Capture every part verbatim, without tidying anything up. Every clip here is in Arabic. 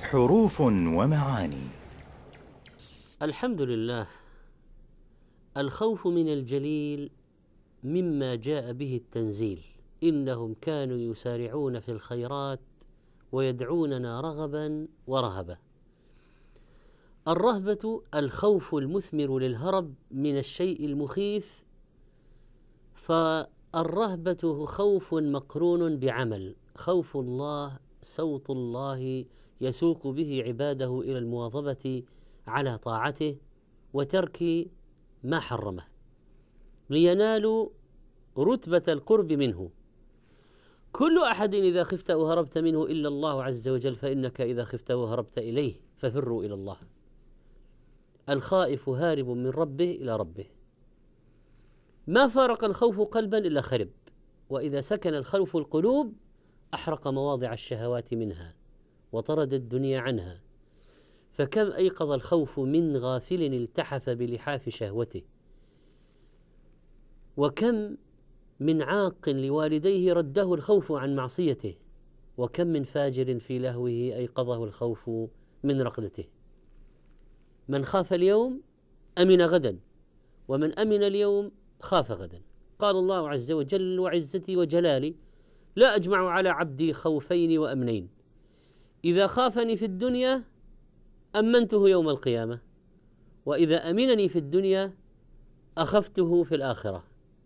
حروف ومعاني. الحمد لله. الخوف من الجليل مما جاء به التنزيل، إنهم كانوا يسارعون في الخيرات ويدعوننا رغبا ورهبا. الرهبة الخوف المثمر للهرب من الشيء المخيف، فالرهبة خوف مقرون بعمل. خوف الله صوت الله يسوق به عباده إلى المواظبة على طاعته وترك ما حرمه لينالوا رتبة القرب منه. كل أحد إذا خفت أو هربت منه إلا الله عز وجل، فإنك إذا خفت أو هربت إليه ففروا إلى الله. الخائف هارب من ربه إلى ربه. ما فارق الخوف قلبا إلا خرب، وإذا سكن الخوف القلوب أحرق مواضع الشهوات منها وطرد الدنيا عنها. فكم أيقظ الخوف من غافل التحف بلحاف شهوته، وكم من عاق لوالديه رده الخوف عن معصيته، وكم من فاجر في لهوه أيقظه الخوف من رقدته. من خاف اليوم أمن غدا، ومن أمن اليوم خاف غدا. قال الله عز وجل: وعزتي وجلالي لا أجمع على عبدي خوفين وأمنين، إذا خافني في الدنيا أمنته يوم القيامة، وإذا أمنني في الدنيا أخفته في الآخرة.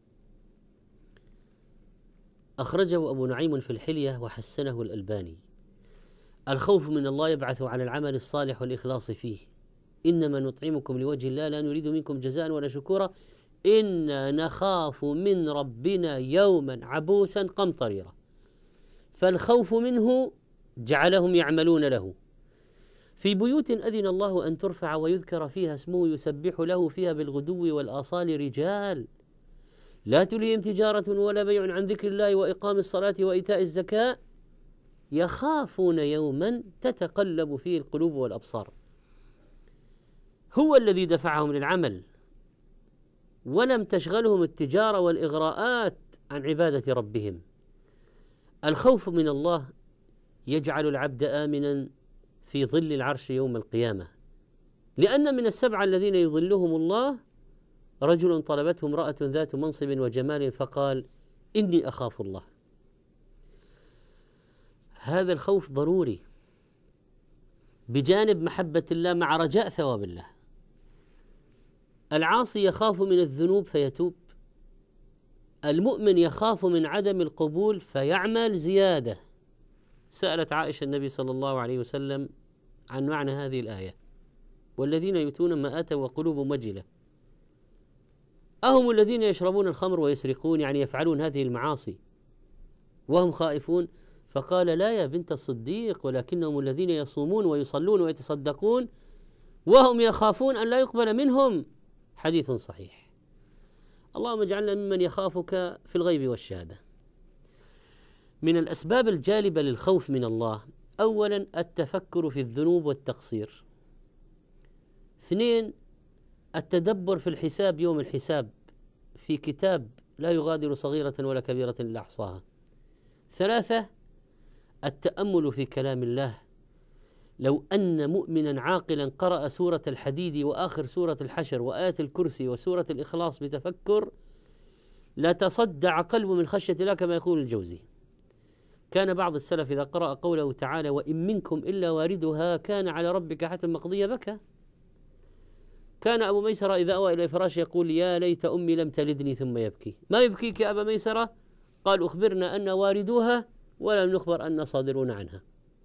أخرجه أبو نعيم في الحلية وحسنه الألباني. الخوف من الله يبعث على العمل الصالح والإخلاص فيه. إنما نطعمكم لوجه الله لا نريد منكم جزاء ولا شكورا إنا نخاف من ربنا يوما عبوسا قمطريرا. فالخوف منه جعلهم يعملون له. في بيوت أذن الله أن ترفع ويذكر فيها اسمه يسبح له فيها بالغدو والآصال رجال لا تلهيهم تجارة ولا بيع عن ذكر الله وإقام الصلاة وإيتاء الزكاة يخافون يوما تتقلب فيه القلوب والأبصار. هو الذي دفعهم للعمل، ولم تشغلهم التجارة والإغراءات عن عبادة ربهم. الخوف من الله يجعل العبد آمنا في ظل العرش يوم القيامة، لأن من السبعة الذين يظلهم الله رجل طلبته امرأة ذات منصب وجمال فقال: إني أخاف الله. هذا الخوف ضروري بجانب محبة الله مع رجاء ثواب الله. العاصي يخاف من الذنوب فيتوب، المؤمن يخاف من عدم القبول فيعمل زيادة. سألت عائشة النبي صلى الله عليه وسلم عن معنى هذه الآية: والذين يؤتون ما آتوا وقلوبهم وجلة أهم الذين يشربون الخمر ويسرقون، يعني يفعلون هذه المعاصي وهم خائفون؟ فقال: لا يا بنت الصديق، ولكنهم الذين يصومون ويصلون ويتصدقون وهم يخافون أن لا يقبل منهم. حديث صحيح. اللهم اجعلنا ممن يخافك في الغيب والشهادة. من الأسباب الجالبة للخوف من الله: أولا التفكر في الذنوب والتقصير. اثنين التدبر في الحساب يوم الحساب في كتاب لا يغادر صغيرة ولا كبيرة إلا أحصاها. ثلاثة التأمل في كلام الله. لو أن مؤمنا عاقلا قرأ سورة الحديد وآخر سورة الحشر وآية الكرسي وسورة الإخلاص بتفكر لا تصدع قلبه من خشية الله، كما يقول الجوزي. كان بعض السلف إذا قرأ قوله تعالى: وإن منكم إلا واردها كان على ربك حتما مقضيا بكى. كان أبو ميسرة إذا أوى إلى فراشه يقول: يا ليت أمي لم تلدني، ثم يبكي. ما يبكيك يا أبا ميسرة؟ قال: أخبرنا أن واردوها ولم نخبر أن صادرون عنها.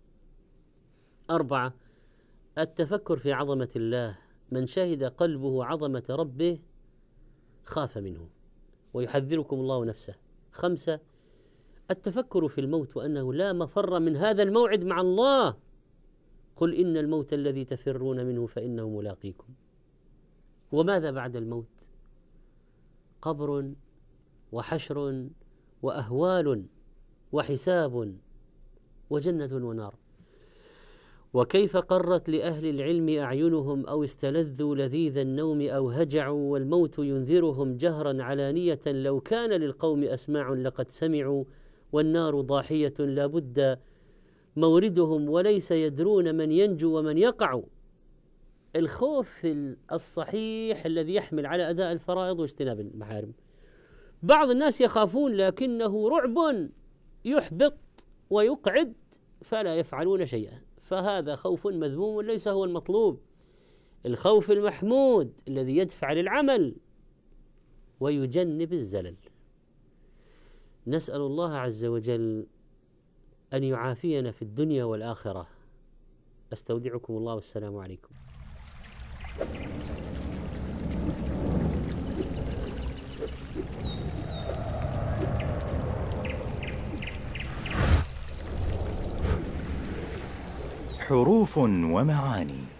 أربعة التفكر في عظمة الله. من شهد قلبه عظمة ربه خاف منه ويحذركم الله نفسه. خمسة التفكر في الموت وأنه لا مفر من هذا الموعد مع الله. قل إن الموت الذي تفرون منه فإنه ملاقيكم. وماذا بعد الموت؟ قبر وحشر وأهوال وحساب وجنة ونار. وكيف قرت لأهل العلم أعينهم أو استلذوا لذيذ النوم أو هجعوا والموت ينذرهم جهرا علانية. لو كان للقوم أسماع لقد سمعوا والنار ضاحية لا بد موردهم وليس يدرون من ينجو ومن يقع. الخوف الصحيح الذي يحمل على أداء الفرائض واجتناب المحارم. بعض الناس يخافون لكنه رعب يحبط ويقعد فلا يفعلون شيئا، فهذا خوف مذموم ليس هو المطلوب. الخوف المحمود الذي يدفع للعمل ويجنب الزلل. نسأل الله عز وجل أن يعافينا في الدنيا والآخرة. أستودعكم الله والسلام عليكم. حروف ومعاني.